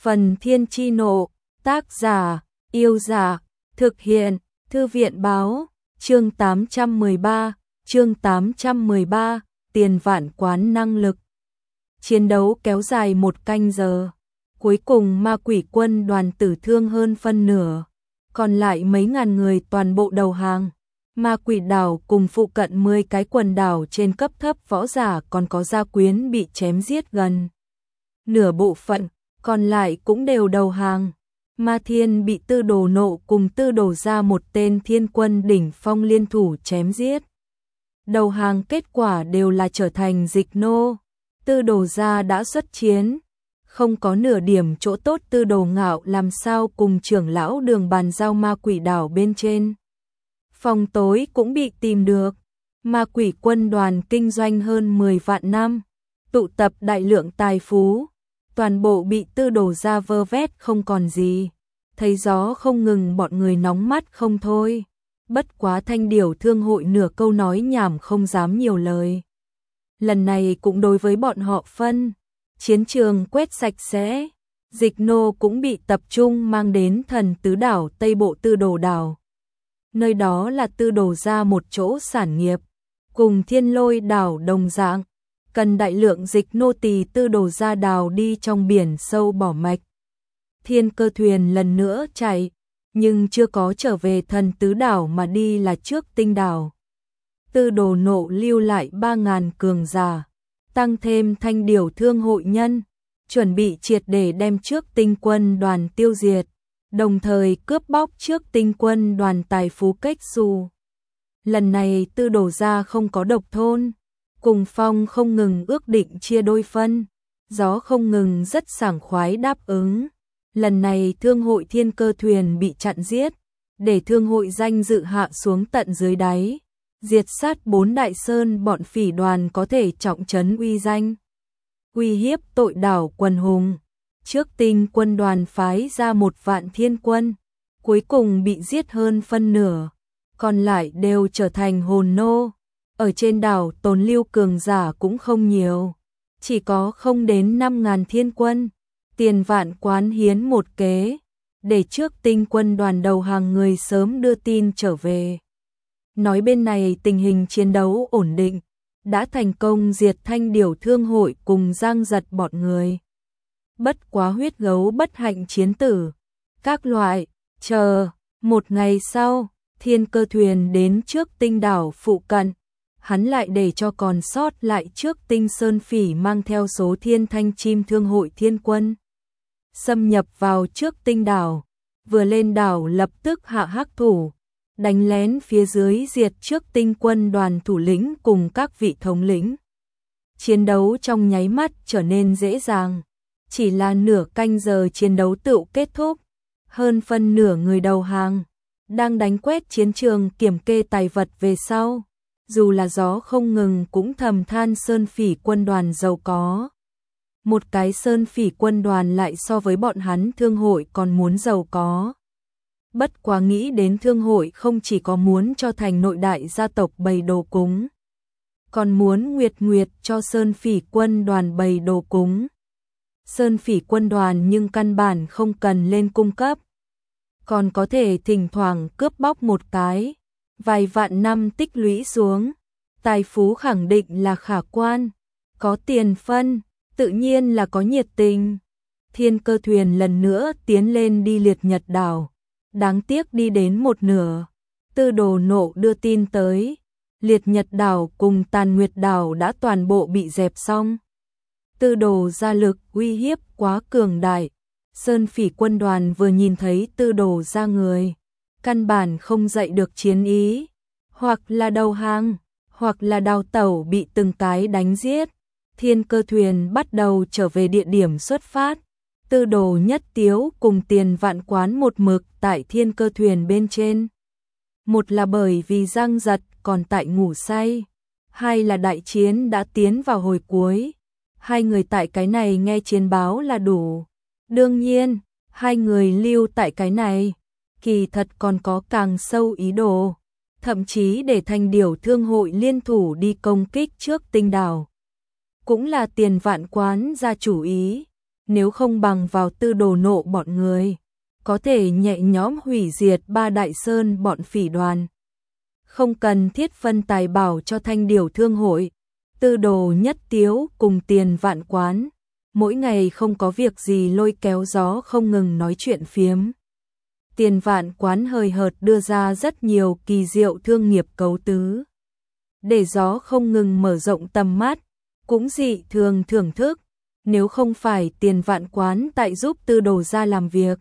Phần Thiên Chi Nộ, tác giả, Yêu Giả, thực hiện, Thư viện Báo, chương 813, Tiền Vạn Quán năng lực. Chiến đấu kéo dài 1 canh giờ. Cuối cùng ma quỷ quân đoàn tử thương hơn phân nửa, còn lại mấy ngàn người toàn bộ đầu hàng. Ma quỷ đảo cùng phụ cận 10 cái quần đảo trên cấp thấp võ giả còn có gia quyến bị chém giết gần nửa bộ phận, còn lại cũng đều đầu hàng. Ma Thiên bị Tư Đồ Nộ cùng Tư Đồ ra một tên thiên quân đỉnh phong liên thủ chém giết. Đầu hàng kết quả đều là trở thành dịch nô. Tư Đồ ra đã xuất chiến, không có nửa điểm chỗ tốt. Tư Đồ Ngạo làm sao cùng trưởng lão Đường bàn giao ma quỷ đảo bên trên. Phòng tối cũng bị tìm được. Ma quỷ quân đoàn kinh doanh hơn 10 vạn năm, tụ tập đại lượng tài phú, toàn bộ bị Tư Đồ ra vơ vét không còn gì. Thấy gió không ngừng, bọn người nóng mắt không thôi. Bất quá Thanh Điểu Thương hội nửa câu nói nhảm không dám nhiều lời. Lần này cũng đối với bọn họ phân chiến trường quét sạch sẽ. Dịch nô cũng bị tập trung mang đến Thần Tứ đảo Tây Bộ Tư Đồ đảo. Nơi đó là Tư Đồ ra một chỗ sản nghiệp, cùng Thiên Lôi đảo đồng dạng, cần đại lượng dịch nô tỳ. Tư Đồ ra đào đi trong biển sâu bỏ mạch. Thiên Cơ thuyền lần nữa chạy, nhưng chưa có trở về Thần Tứ đảo mà đi là Trước Tinh đảo. Tư Đồ Nộ lưu lại 3.000 cường giả, tăng thêm Thanh Điểu Thương hội nhân, chuẩn bị triệt để đem Trước Tinh quân đoàn tiêu diệt, đồng thời cướp bóc Trước Tinh quân đoàn tài phú cách xù. Lần này Tư Đồ ra không có độc thôn, cùng phong không ngừng ước định chia đôi phân, gió không ngừng rất sảng khoái đáp ứng. Lần này Thương hội Thiên Cơ thuyền bị chặn giết, để Thương hội danh dự hạ xuống tận dưới đáy, diệt sát 4 đại sơn. Bọn phỉ đoàn có thể trọng trấn uy danh, uy hiếp tội đảo quần hùng. Trước Tinh quân đoàn phái ra 1 vạn thiên quân, cuối cùng bị giết hơn phân nửa, còn lại đều trở thành hồn nô. Ở trên đảo tồn lưu cường giả cũng không nhiều, chỉ có không đến 5.000 thiên quân. Tiền Vạn Quán hiến một kế, để Trước Tinh quân đoàn đầu hàng người sớm đưa tin trở về. Nói bên này tình hình chiến đấu ổn định, đã thành công diệt Thanh Điểu Thương hội cùng Giang Giật bọn người. Bất quá huyết gấu bất hạnh chiến tử, các loại, chờ. 1 ngày sau, Thiên Cơ thuyền đến Trước Tinh đảo phụ cận, hắn lại để cho còn sót lại Trước Tinh sơn phỉ mang theo số Thiên Thanh chim Thương hội thiên quân, xâm nhập vào Trước Tinh đảo. Vừa lên đảo lập tức hạ hắc thủ, đánh lén phía dưới diệt Trước Tinh quân đoàn thủ lĩnh cùng các vị thống lĩnh. Chiến đấu trong nháy mắt trở nên dễ dàng, chỉ là nửa canh giờ chiến đấu tựu kết thúc. Hơn phân nửa người đầu hàng, đang đánh quét chiến trường kiểm kê tài vật về sau. Dù là gió không ngừng cũng thầm than sơn phỉ quân đoàn giàu có. Một cái sơn phỉ quân đoàn lại so với bọn hắn Thương hội còn muốn giàu có. Bất quá nghĩ đến Thương hội không chỉ có muốn cho thành nội đại gia tộc bày đồ cúng, còn muốn nguyệt cho sơn phỉ quân đoàn bày đồ cúng. Sơn phỉ quân đoàn nhưng căn bản không cần lên cung cấp, còn có thể thỉnh thoảng cướp bóc một cái. Vài vạn năm tích lũy xuống, tài phú khẳng định là khả quan. Có tiền phân, tự nhiên là có nhiệt tình. Thiên Cơ thuyền lần nữa tiến lên đi Liệt Nhật đảo. Đáng tiếc đi đến một nửa, Tư Đồ Nộ đưa tin tới, Liệt Nhật đảo cùng Tàn Nguyệt đảo đã toàn bộ bị dẹp xong. Tư Đồ gia lực uy hiếp quá cường đại. Sơn phỉ quân đoàn vừa nhìn thấy Tư Đồ ra người, căn bản không dậy được chiến ý, hoặc là đầu hàng, hoặc là đào tẩu bị từng cái đánh giết. Thiên Cơ thuyền bắt đầu trở về địa điểm xuất phát. Tư Đồ Nhất Tiếu cùng Tiền Vạn Quán một mực tại Thiên Cơ thuyền bên trên. Một là bởi vì Giang Giật còn tại ngủ say, hai là đại chiến đã tiến vào hồi cuối. Hai người tại cái này nghe chiến báo là đủ. Đương nhiên, hai người lưu tại cái này, kỳ thật còn có càng sâu ý đồ, thậm chí để Thanh Điểu Thương hội liên thủ đi công kích Trước Tinh đảo. Cũng là Tiền Vạn Quán ra chủ ý. nếu không bằng vào Tư Đồ nộ bọn người, có thể nhẹ nhõm hủy diệt ba đại sơn bọn phỉ đoàn. Không cần thiết phân tài bảo cho Thanh Điểu Thương hội. Tư Đồ Nhất Tiếu cùng Tiền Vạn Quán, mỗi ngày không có việc gì lôi kéo gió không ngừng nói chuyện phiếm. Tiền Vạn Quán hời hợt đưa ra rất nhiều kỳ diệu thương nghiệp cấu tứ, để gió không ngừng mở rộng tầm mắt, cũng dị thường thưởng thức. Nếu không phải Tiền Vạn Quán tại giúp Tư Đồ gia làm việc,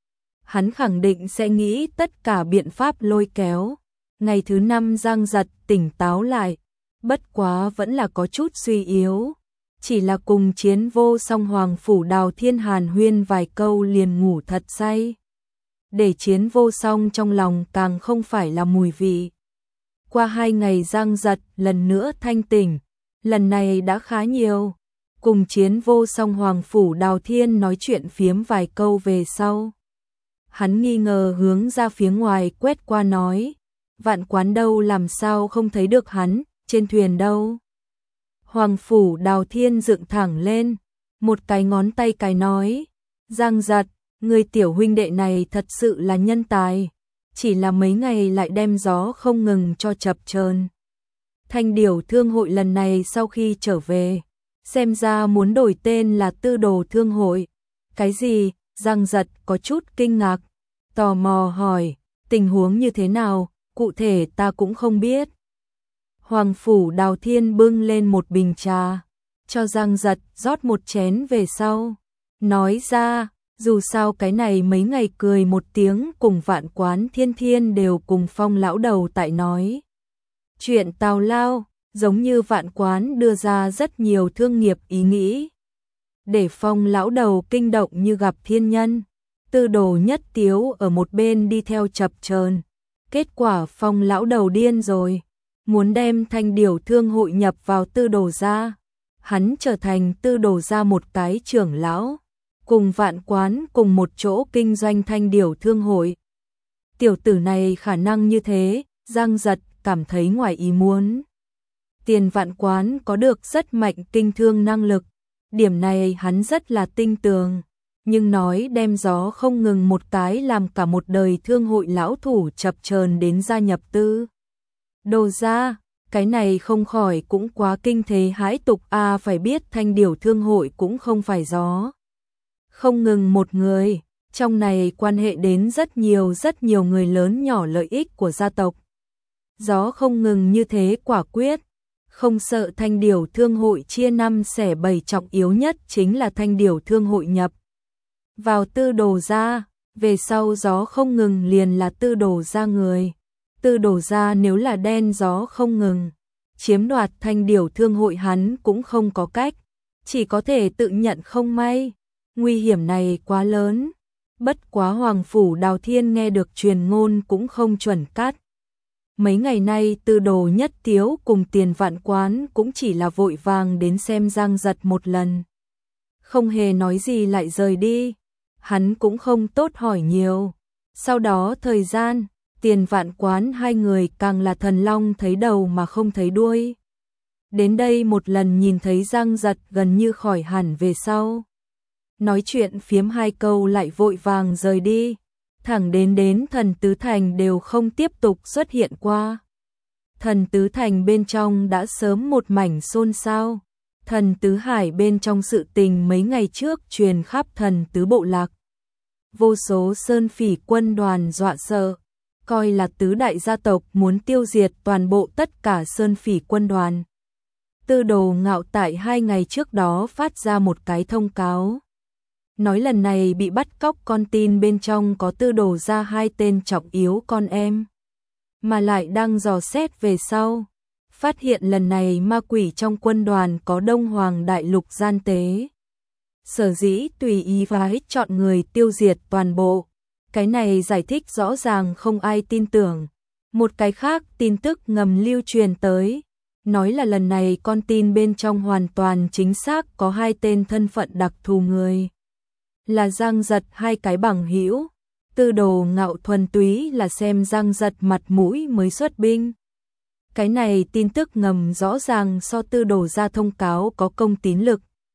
hắn khẳng định sẽ nghĩ tất cả biện pháp lôi kéo. Ngày thứ 5 Giang Giật tỉnh táo lại, bất quá vẫn là có chút suy yếu, chỉ là cùng Chiến Vô Song Hoàng phủ Đào Thiên hàn huyên vài câu liền ngủ thật say. Để Chiến Vô Song trong lòng càng không phải là mùi vị. Qua 2 ngày Giang Giật lần nữa thanh tỉnh, lần này đã khá nhiều. Cùng Chiến Vô Song Hoàng phủ Đào Thiên nói chuyện phiếm vài câu về sau, hắn nghi ngờ hướng ra phía ngoài quét qua nói, Vạn Quán đâu, làm sao không thấy được hắn, trên thuyền đâu. Hoàng phủ Đào Thiên dựng thẳng lên, một cái ngón tay cái nói, Giang Giật, người tiểu huynh đệ này thật sự là nhân tài, chỉ là mấy ngày lại đem gió không ngừng cho chập chờn. Thanh Điểu Thương hội lần này sau khi trở về, xem ra muốn đổi tên là Tư Đồ Thương hội. Cái gì? Giang Giật có chút kinh ngạc, tò mò hỏi, tình huống như thế nào, cụ thể ta cũng không biết. Hoàng phủ Đào Thiên bưng lên một bình trà, cho Giang Giật rót một chén về sau, nói ra, dù sao cái này mấy ngày cười một tiếng cùng Vạn Quán Thiên Thiên đều cùng Phong lão đầu tại nói chuyện tào lao, giống như Vạn Quán đưa ra rất nhiều thương nghiệp ý nghĩ, để Phong lão đầu kinh động như gặp thiên nhân. Tư Đồ Nhất Tiếu ở một bên đi theo chập chờn, kết quả Phong lão đầu điên rồi, muốn đem Thanh Điểu Thương hội nhập vào Tư Đồ gia, hắn trở thành Tư Đồ gia một cái trưởng lão, cùng Vạn Quán cùng một chỗ kinh doanh Thanh Điểu Thương hội. Tiểu tử này khả năng như thế, Giang Giật cảm thấy ngoài ý muốn. Tiền Vạn Quán có được rất mạnh kinh thương năng lực, điểm này hắn rất là tin tưởng, nhưng nói đem gió không ngừng một cái làm cả một đời thương hội lão thủ chập chờn đến gia nhập Tư Đồ gia, cái này không khỏi cũng quá kinh thế hãi tục a. Phải biết Thanh Điểu Thương hội cũng không phải gió không ngừng một người, trong này quan hệ đến rất nhiều người lớn nhỏ lợi ích của gia tộc. Gió không ngừng như thế quả quyết, không sợ Thanh Điểu Thương hội chia 5 xẻ 7, trọng yếu nhất chính là Thanh Điểu Thương hội nhập vào Tư Đồ gia, về sau gió không ngừng liền là Tư Đồ gia người. Tư Đồ gia nếu là đen gió không ngừng chiếm đoạt Thanh Điểu Thương hội, hắn cũng không có cách, chỉ có thể tự nhận không may. Nguy hiểm này quá lớn. Bất quá Hoàng phủ Đào Thiên nghe được truyền ngôn cũng không chuẩn cát. Mấy ngày nay Tư Đồ Nhất Tiếu cùng Tiền Vạn Quán cũng chỉ là vội vàng đến xem Giang Giật một lần, không hề nói gì lại rời đi. Hắn cũng không tốt hỏi nhiều. Sau đó thời gian, Tiền Vạn Quán hai người càng là thần long thấy đầu mà không thấy đuôi. Đến đây một lần nhìn thấy Giang Giật gần như khỏi hẳn về sau, nói chuyện phiếm 2 câu lại vội vàng rời đi, thẳng đến Thần Tứ Thành đều không tiếp tục xuất hiện qua. Thần Tứ Thành bên trong đã sớm một mảnh xôn xao. Thần Tứ Hải bên trong sự tình mấy ngày trước truyền khắp Thần Tứ bộ lạc. Vô số sơn phỉ quân đoàn dọa sợ, coi là tứ đại gia tộc muốn tiêu diệt toàn bộ tất cả sơn phỉ quân đoàn. Tư Đồ Ngạo tại 2 ngày trước đó phát ra một cái thông cáo, nói lần này bị bắt cóc con tin bên trong có Tư Đồ gia 2 tên trọng yếu con em, mà lại đang dò xét về sau, phát hiện lần này ma quỷ trong quân đoàn có Đông Hoàng Đại Lục gian tế. Sở dĩ tùy ý phái chọn người tiêu diệt toàn bộ. Cái này giải thích rõ ràng không ai tin tưởng. Một cái khác tin tức ngầm lưu truyền tới, nói là lần này con tin bên trong hoàn toàn chính xác có 2 tên thân phận đặc thù người, là Giang Giật 2 cái bằng hữu. Tư Đồ Ngạo thuần túy là xem Giang Giật mặt mũi mới xuất binh. Cái này tin tức ngầm rõ ràng so Tư Đồ gia thông cáo có công tín lực.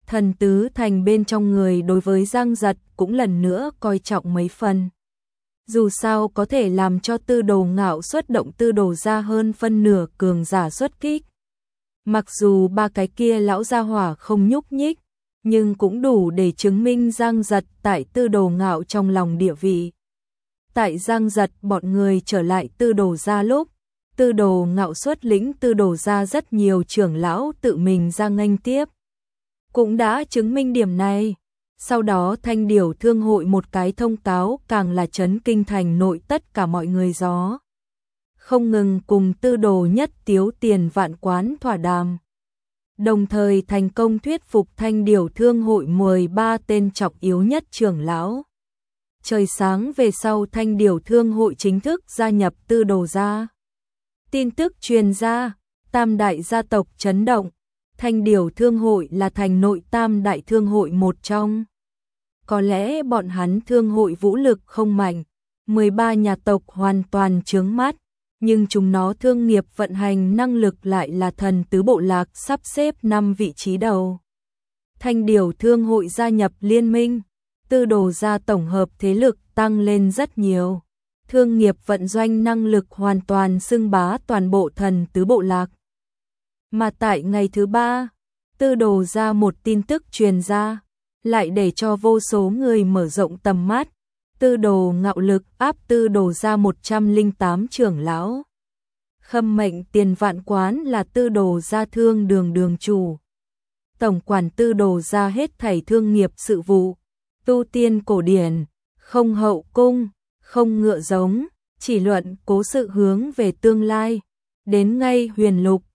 Thần tứ thành bên trong người đối với Giang Giật cũng lần nữa coi trọng mấy phần. Dù sao có thể làm cho Tư Đồ Ngạo xuất động Tư Đồ ra hơn phân nửa cường giả xuất kích. Mặc dù ba cái kia lão gia hỏa không nhúc nhích, nhưng cũng đủ để chứng minh Giang Giật tại Tư Đồ Ngạo trong lòng địa vị. Tại Giang Giật bọn người trở lại Tư Đồ ra lúc, Tư Đồ Ngạo xuất lĩnh Tư Đồ ra rất nhiều trưởng lão tự mình ra nghênh tiếp. Cũng đã chứng minh điểm này. Sau đó Thanh Điểu Thương hội một cái thông cáo càng là chấn kinh thành nội tất cả mọi người gió. Không ngừng cùng Tư Đồ Nhất Tiếu Tiền Vạn Quán thỏa đàm. Đồng thời thành công thuyết phục Thanh Điểu Thương hội 13 tên trọng yếu nhất trưởng lão. Trời sáng về sau Thanh Điểu Thương hội chính thức gia nhập Tư Đồ gia. Tin tức truyền ra, tam đại gia tộc chấn động. Thanh Điểu Thương hội là thành nội tam đại thương hội một trong. Có lẽ bọn hắn thương hội vũ lực không mạnh, 13 nhà tộc hoàn toàn chướng mắt, nhưng chúng nó thương nghiệp vận hành năng lực lại là thần tứ bộ lạc sắp xếp 5 vị trí đầu. Thanh Điểu Thương hội gia nhập liên minh, Tư Đồ gia tổng hợp thế lực tăng lên rất nhiều. Thương nghiệp vận doanh năng lực hoàn toàn xưng bá toàn bộ thần tứ bộ lạc. Mà tại ngày thứ 3, Tư Đồ ra một tin tức truyền ra, lại để cho vô số người mở rộng tầm mắt. Tư Đồ Ngạo lực áp Tư Đồ ra 108 trưởng lão. Khâm mệnh Tiền Vạn Quán là Tư Đồ gia thương đường đường chủ. Tổng quản Tư Đồ ra hết thảy thương nghiệp sự vụ, tu tiên cổ điển, không hậu cung, không ngựa giống, chỉ luận cố sự hướng về tương lai. Đến ngay huyền lục,